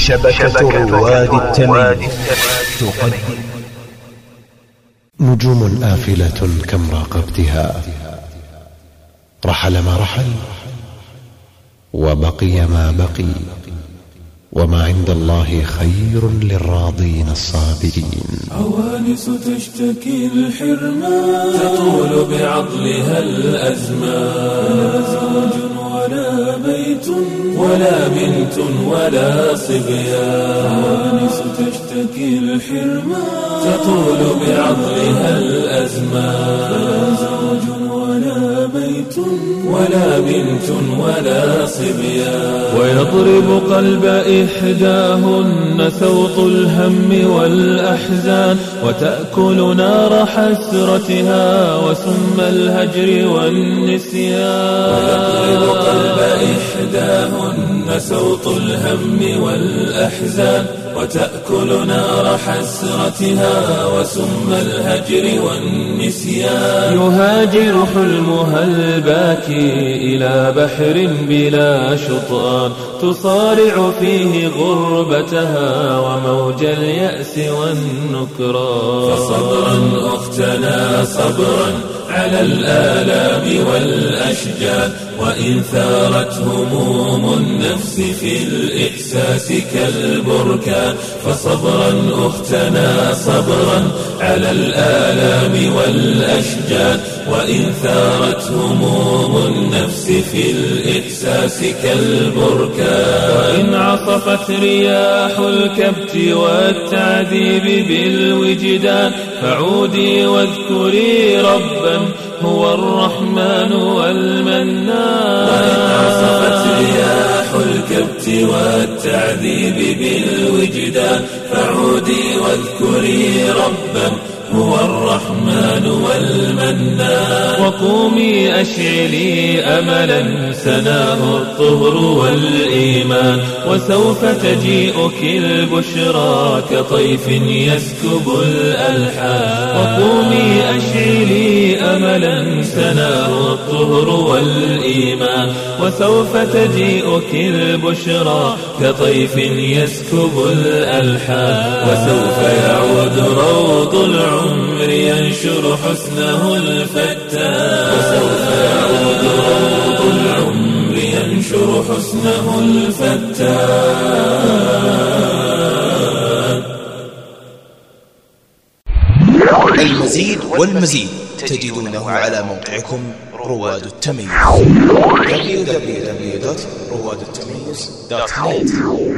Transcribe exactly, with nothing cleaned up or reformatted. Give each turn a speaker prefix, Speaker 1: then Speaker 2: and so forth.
Speaker 1: شبكة رواد التمييز تقدم
Speaker 2: نجوم آفلة كم راقبتها، رحل ما رحل وبقي ما بقي، وما عند الله خير للراضين الصابرين.
Speaker 3: عوانس تشتكي الحرمان، تطول بعضلها الأزمان، لا زوج ولا بيت ولا بنت ولا صبيان. عوانس تشتكي الحرمان، تطول بعضلها الأزمان، لا زوج ولا بيت ولا بنت ولا صبيان. ويضرب قلب إحداهن سوط الهم والأحزان، وتأكل نار حسرتها وسم الهجر والنسيان. ويضرب قلب إحداهن سوط الهم والأحزان، وتأكل نار حسرتها وسم الهجر والنسيان. يهاجر حلمها الباكي إلى بحر بلا شطآن، تصارع فيه غربتها وموج اليأس والنكران. فصبرا أختنا صبرا على الآلام والأشجان، وإن ثارت هموم النفس في الإحساس كالبركان. فصبرا أختنا صبرا على الآلام والأشجان، وإن ثارت هموم النفس في الإحساس كالبركان. وإن عصفت رياح الكبت والتعذيب بالوجدان، فعودي واذكري ربا هو الرحمن والمنان. وإن عصفت رياح الكبت والتعذيب بالوجدان، فعودي واذكري ربا هو الرحمن والمنان. وقومي أشعلي أملا سناه الطهر والإيمان، وسوف تجيئك البشرى كطيف يسكب الألحان. وقومي أشعلي أملا سناه الطهر والإيمان، وسوف تجيئك البشرى كطيف يسكب الألحان. وسوف يعود روض العمر ينشر حسنه الفتان، وسوف يعود روض العمر ينشر حسنه الفتان.
Speaker 1: المزيد والمزيد تجدونه على موقعكم رواد التمييز دبليو دبليو دبليو دوت رواد التمييز دوت نت.